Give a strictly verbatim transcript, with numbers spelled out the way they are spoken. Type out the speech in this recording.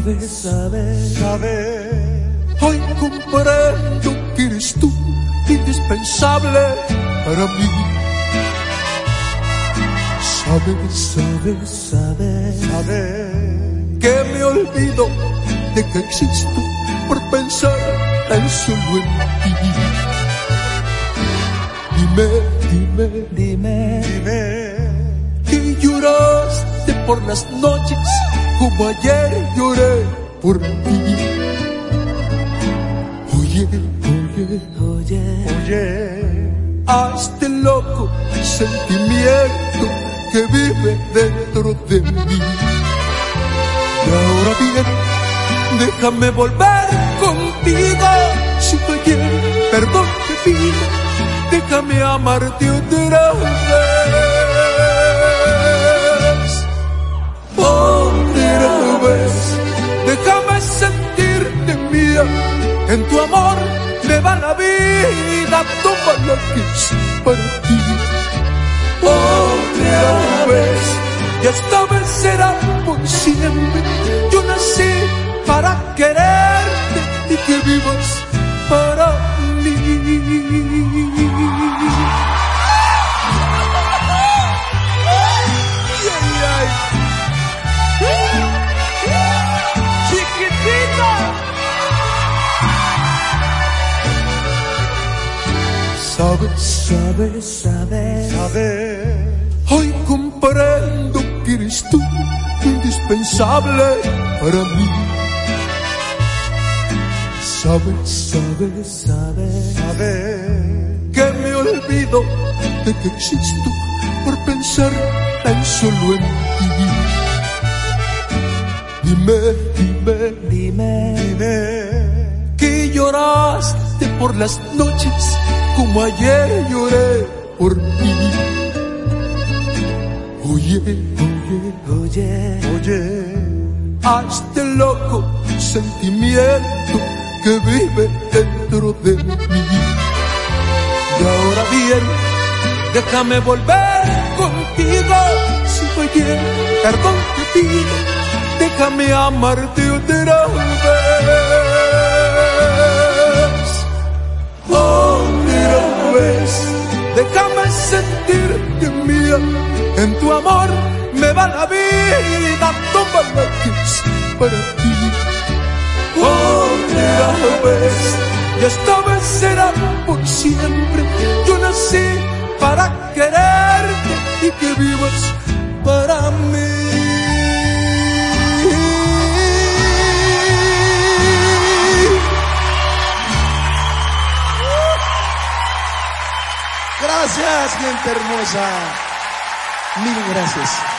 sabes, sabes, sabes. Hoy comprendo que eres tú indispensable para mí. Sabes, sabes, sabes, sabes que me olvido de que existo por pensar tan solo en ti. Dime, dime, dime, dime que lloraste por las noches como ayer lloré por ti. Oye, oye, oye, oye, a este loco sentimiento que vive dentro de mí. Y ahora bien, déjame volver contigo. Si fue ayer, perdón te pido, déjame amarte otra vez. Otra vez, déjame sentirte mía. En tu amor me va la vida, toma la que es para ti. Otra vez, y esta vez será por siempre. Yo nací para quererte y que vivas para mí. Chiquitita. Sabes, sabes, sabes, sabes. Hoy comprendo que eres tú indispensable para mí. Sabes, sabes, sabes, sabes que me olvido de que existo por pensar tan solo en ti. Dime, dime, dime, dime que lloraste por las noches como ayer lloré por ti. Oye, oye, oye, oye, a este loco sentimiento que vive dentro de mí. Y ahora bien, déjame volver contigo. Si fue ayer, perdón te pido, déjame amarte otra vez. Otra vez, déjame sentirte mía. En tu amor me va la vida, toma la que es para ti. Otra vez, y esta vez será por siempre. Yo nací para quererte y que vivas para mí. Gracias, gente hermosa. Mil gracias.